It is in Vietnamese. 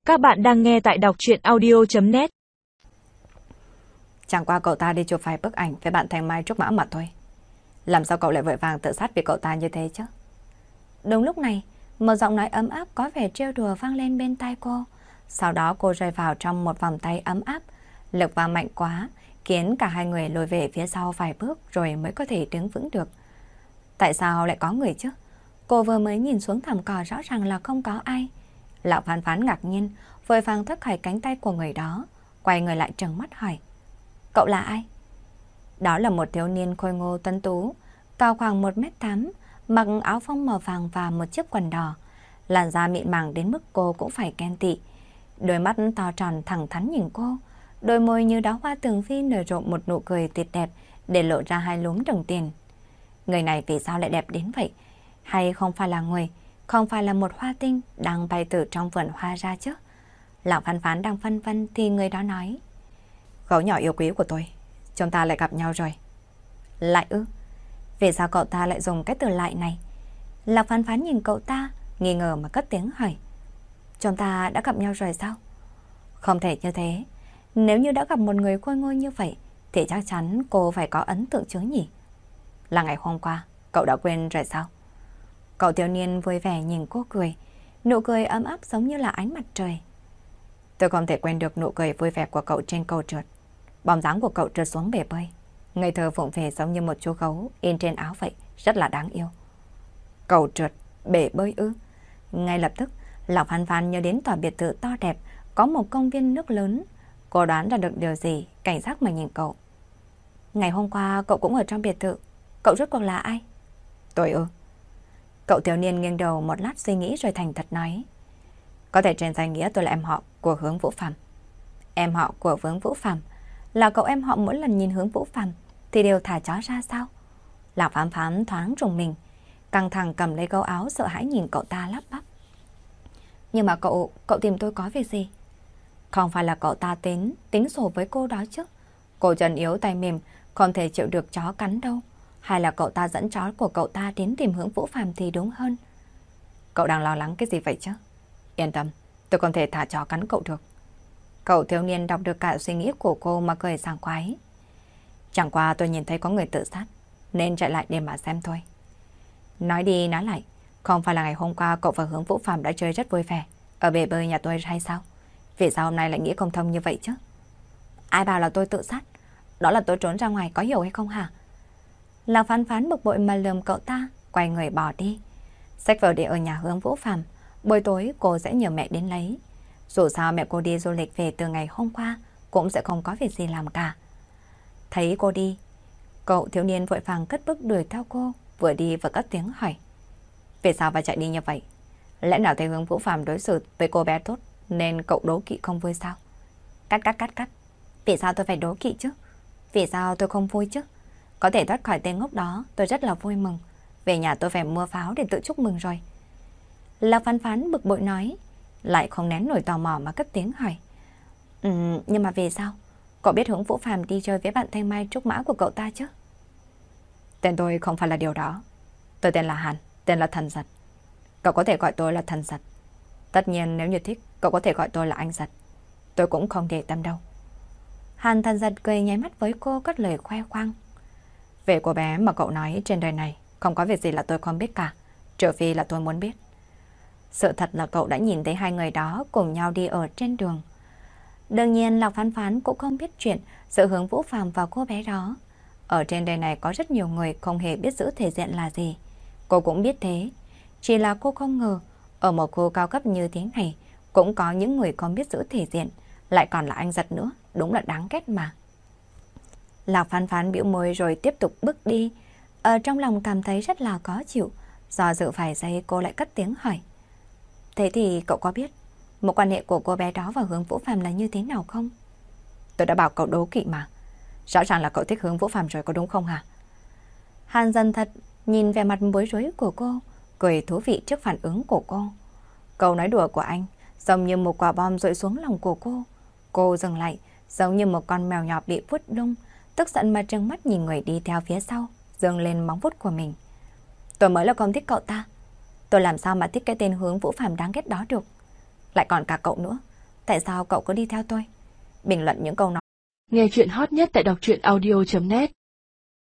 Các bạn đang nghe tại đọc truyện audio.net. Chẳng qua cậu ta đi chụp vài bức ảnh với bạn Thanh Mai Trúc Mã mà thôi. Làm sao cậu lại vội vàng tự sát vì cậu ta như thế chứ? Đúng lúc này, một giọng nói ấm áp có vẻ trêu đùa vang lên bên tai cô. Sau đó cô rơi vào trong một vòng tay ấm áp. Lực va mạnh quá, khiến cả hai người lùi về phía sau vài bước rồi mới có thể đứng vững được. Tại sao lại có người chứ? Cô vừa mới nhìn xuống thảm cỏ rõ ràng là không có ai. Lão Phán Phán ngạc nhiên, vội vàng thoát khỏi cánh tay của người đó, quay người lại trừng mắt hỏi. Cậu là ai? Đó là một thiếu niên khôi ngô tuấn tú, cao khoảng 1m8, mặc áo phông màu vàng và một chiếc quần đỏ. Làn da mịn màng đến mức cô cũng phải ghen tị. Đôi mắt to tròn thẳng thắn nhìn cô, đôi môi như đóa hoa tường vi nở rộ một nụ cười tuyệt đẹp để lộ ra hai lúm đồng tiền. Người này vì sao lại đẹp đến vậy? Hay không phải là người, không phải là một hoa tinh đang bay từ trong vườn hoa ra chứ? Lão Phán Phán đang phân vân thì người đó nói. Gấu nhỏ yêu quý của tôi, chúng ta lại gặp nhau rồi. Lại ư? Vì sao cậu ta lại dùng cái từ lại này? Lão Phán Phán nhìn cậu ta, nghi ngờ mà cất tiếng hỏi. Chúng ta đã gặp nhau rồi sao? Không thể như thế. Nếu như đã gặp một người khôi ngô như vậy, thì chắc chắn cô phải có ấn tượng chứ nhỉ? Là ngày hôm qua, cậu đã quên rồi sao? Cậu thiếu niên vui vẻ nhìn cô cười, nụ cười ấm áp giống như là ánh mặt trời. Tôi không thể quên được nụ cười vui vẻ của cậu trên cầu trượt. Bóng dáng của cậu trượt xuống bể bơi, ngây thơ phụng phè giống như một chú gấu in trên áo vậy, rất là đáng yêu. Cầu trượt, bể bơi ư? Ngay lập tức, Lão Phán Phán nhớ đến tòa biệt thự to đẹp, có một công viên nước lớn. Cô đoán ra được điều gì, cảnh giác mà nhìn cậu. Ngày hôm qua cậu cũng ở trong biệt thự, cậu rốt cuộc là ai? Tôi ư? Cậu thiếu niên nghiêng đầu một lát suy nghĩ rồi thành thật nói. Có thể trên danh nghĩa tôi là em họ của Hướng Vũ Phàm. Em họ của Hướng Vũ Phàm? Là cậu em họ mỗi lần nhìn Hướng Vũ Phàm thì đều thả chó ra sao? Lão Phán Phán thoáng rùng mình, căng thẳng cầm lấy gấu áo sợ hãi nhìn cậu ta lắp bắp. Nhưng mà cậu tìm tôi có việc gì? Không phải là cậu ta tính sổ với cô đó chứ? Cô chân yếu tay mềm, không thể chịu được chó cắn đâu. Hay là cậu ta dẫn chó của cậu ta đến tìm Hướng Vũ Phàm thì đúng hơn? Cậu đang lo lắng cái gì vậy chứ? Yên tâm, tôi không thể thả chó cắn cậu được. Cậu thiếu niên đọc được cả suy nghĩ của cô mà cười sảng khoái. Chẳng qua tôi nhìn thấy có người tự sát, nên chạy lại để mà xem thôi. Nói đi nói lại, không phải là ngày hôm qua cậu và Hướng Vũ Phàm đã chơi rất vui vẻ ở bể bơi nhà tôi hay sao? Vì sao hôm nay lại nghĩ không thông như vậy chứ? Ai bảo là tôi tự sát? Đó là tôi trốn ra ngoài, có hiểu hay không hả? Lão Phán Phán bực bội mà lườm cậu ta, quay người bỏ đi. Xách vở để ở nhà Hướng Vũ Phàm, buổi tối cô sẽ nhờ mẹ đến lấy. Dù sao mẹ cô đi du lịch về từ ngày hôm qua, cũng sẽ không có việc gì làm cả. Thấy cô đi, cậu thiếu niên vội vàng cất bước đuổi theo cô, vừa đi vừa cất tiếng hỏi. Vì sao phải chạy đi như vậy? Lẽ nào thấy Hướng Vũ Phàm đối xử với cô bé tốt nên cậu đố kỵ không vui sao? Cắt. Vì sao tôi phải đố kỵ chứ? Vì sao tôi không vui chứ? Có thể thoát khỏi tên ngốc đó, tôi rất là vui mừng. Về nhà tôi phải mua pháo để tự chúc mừng rồi. Lão Phán Phán bực bội nói, lại không nén nổi tò mò mà cất tiếng hỏi. Nhưng mà vì sao? Cậu biết Hướng Vũ Phàm đi chơi với bạn Thanh Mai Trúc Mã của cậu ta chứ? Tên tôi không phải là điều đó. Tôi tên là Hàn, tên là Thần Giật. Cậu có thể gọi tôi là Thần Giật. Tất nhiên nếu như thích, cậu có thể gọi tôi là Anh Giật. Tôi cũng không để tâm đâu. Hàn Thần Giật cười nháy mắt với cô cất lời khoe khoang. Về cô bé mà cậu nói trên đời này, không có việc gì là tôi không biết cả, trừ phi là tôi muốn biết. Sự thật là cậu đã nhìn thấy hai người đó cùng nhau đi ở trên đường. Đương nhiên Lão Phán Phán cũng không biết chuyện sự Hướng Vũ Phàm và cô bé đó. Ở trên đời này có rất nhiều người không hề biết giữ thể diện là gì. Cô cũng biết thế. Chỉ là cô không ngờ, ở một khu cao cấp như thế này, cũng có những người không biết giữ thể diện, lại còn là Anh Giật nữa, đúng là đáng ghét mà. Lão Phán Phán bĩu môi rồi tiếp tục bước đi. Ở trong lòng cảm thấy rất là khó chịu. Do dự vài giây cô lại cất tiếng hỏi. Thế thì cậu có biết mối quan hệ của cô bé đó và Hướng Vũ Phàm là như thế nào không? Tôi đã bảo cậu đố kỵ mà. Rõ ràng là cậu thích Hướng Vũ Phàm rồi có đúng không hả? Hàn Dần Thật nhìn vẻ mặt bối rối của cô, cười thú vị trước phản ứng của cô. Câu nói đùa của anh giống như một quả bom rơi xuống lòng của cô. Cô dừng lại, giống như một con mèo nhỏ bị vuốt lông, tức giận mà trừng mắt nhìn người đi theo phía sau, giương lên móng vuốt của mình. Tôi mới là không thích cậu ta. Tôi làm sao mà thích cái tên Hướng Vũ Phàm đáng ghét đó được. Lại còn cả cậu nữa. tại sao cậu cứ đi theo tôi? Bình luận những câu nói. Nghe chuyện hot nhất tại đọc truyện audio.net